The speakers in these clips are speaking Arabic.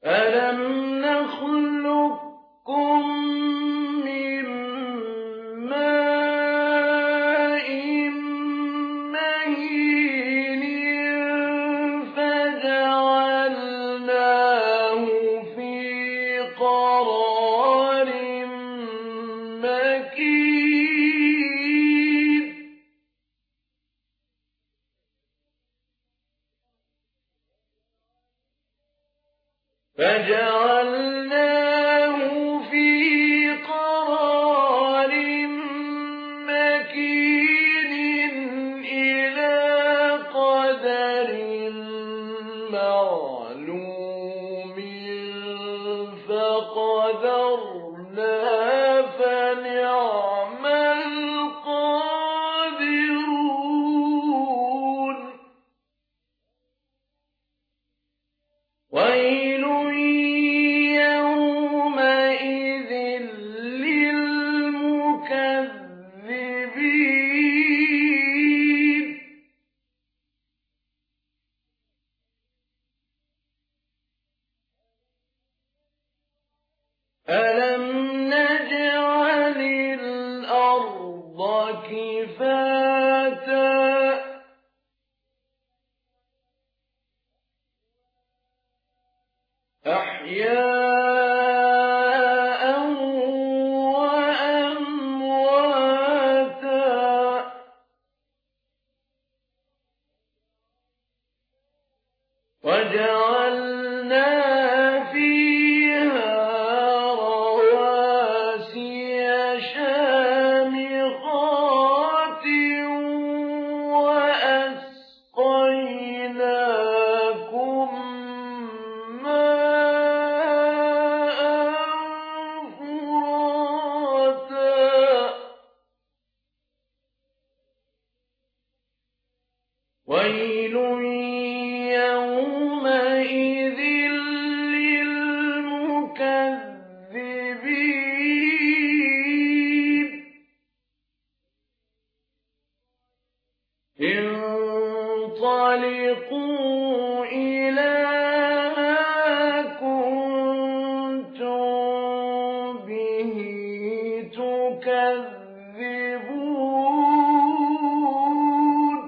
أَلَمْ نَخْلُقكُّم مِّن مَّاءٍ مَّهِينٍ فَجَعَلْنَاهُ فِي قَرَارٍ مَّكِينٍ إِلَىٰ قَدَرٍ مَّعْلُومٍ فَقَدَرْنَا فَنِعْمَ الْقَادِرُونَ وَيْلٌ يَوْمَئِذٍ لِّلْمُكَذِّبِينَ أَلَمْ نَجْعَلِ الْأَرْضَ كِفَاتًا أَحْيَاءً وَأَمْوَاتًا وَجَعَلْنَا فِيهَا رَوَاسِيَ شَامِخَاتٍ وَأَسْقَيْنَاكُم مَّاءً فُرَاتًا وَيْلٌ يَوْمَئِذٍ لِّلْمُكَذِّبِينَ انطَلِقُوا إِلَىٰ مَا كُنتُم بِهِ تُكَذِّبُونَ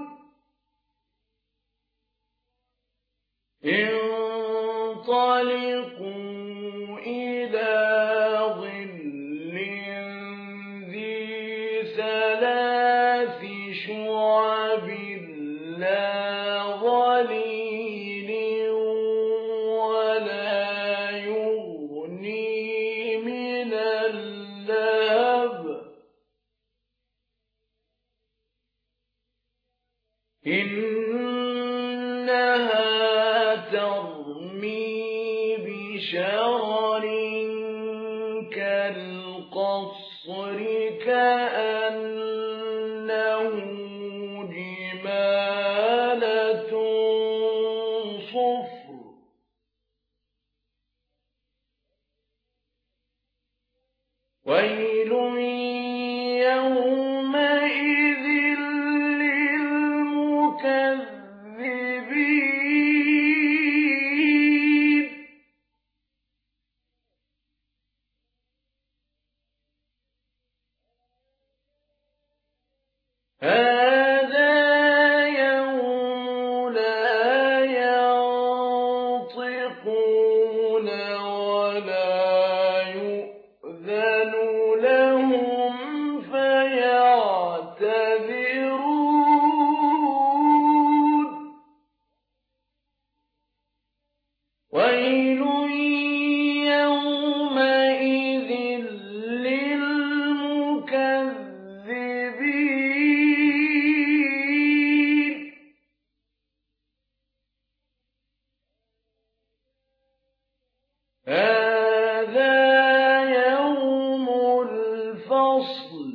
انطَلِقُوا إِلَىٰ ظِلٍّ ذِي ثَلَاثِ شُعَبٍ لَّا ظَلِيلٍ وَلَا يُغْنِي مِنَ اللَّهَبِ إِنَّهَا تَرْمِي بِشَرَرٍ كَالْقَصْرِ كَأَنَّهُ جِمَالَتٌ صُفْرٌ وَيْلٌ يَوْمَئِذٍ لِّلْمُكَذِّبِينَ هَٰذَا يَوْمُ لَا يَنطِقُونَ وَلَا يُؤْذَنُ لَهُمْ فَيَعْتَذِرُونَ وَيْلٌ يَوْمَئِذٍ لِّلْمُكَذِّبِينَ هَٰذَا يَوْمُ الْفَصْلِ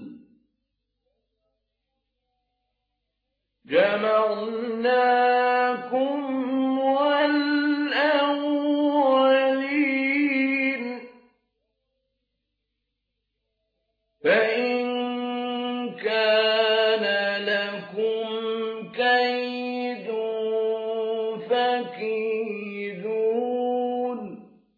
جَمَعْنَاكُمْ وَالْأَوَّلِينَ فَإِن كَانَ لَكُمْ كَيْدٌ فَكِيدُونِ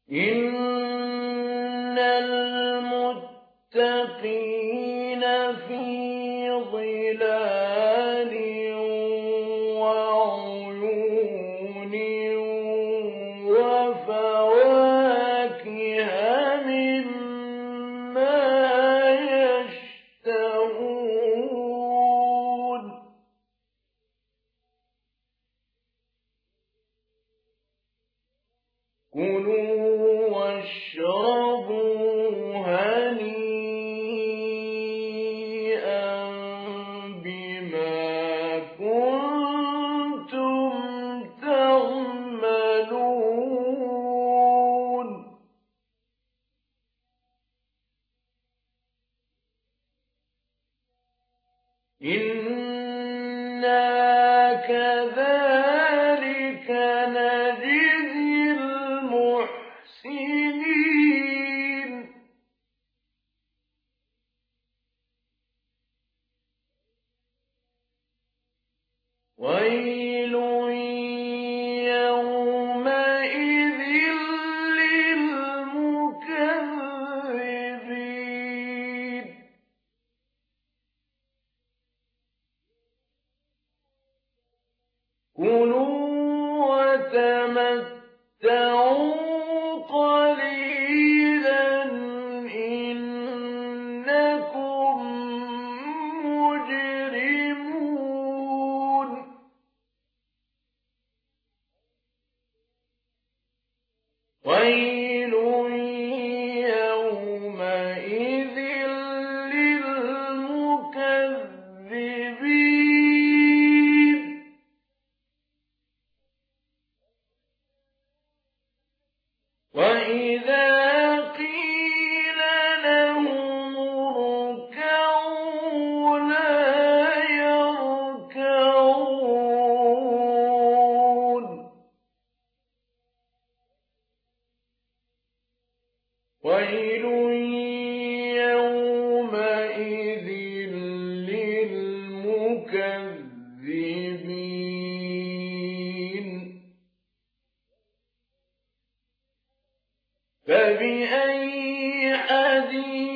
إن المتقين في ظلال وعيون وفواكه مما يشتهون كلوا واشربوا هنيئا بما كنتم تعملون إنا كذلك نجزي المحسنين ويل يومئذ للمكذبين كلوا وتمتعوا قليلا إنكم مجرمون ويل يومئذ للمكذبين وإذا قيل لهم اركعوا لا يركعون ويل يومئذ للمكذبين فبأي حديث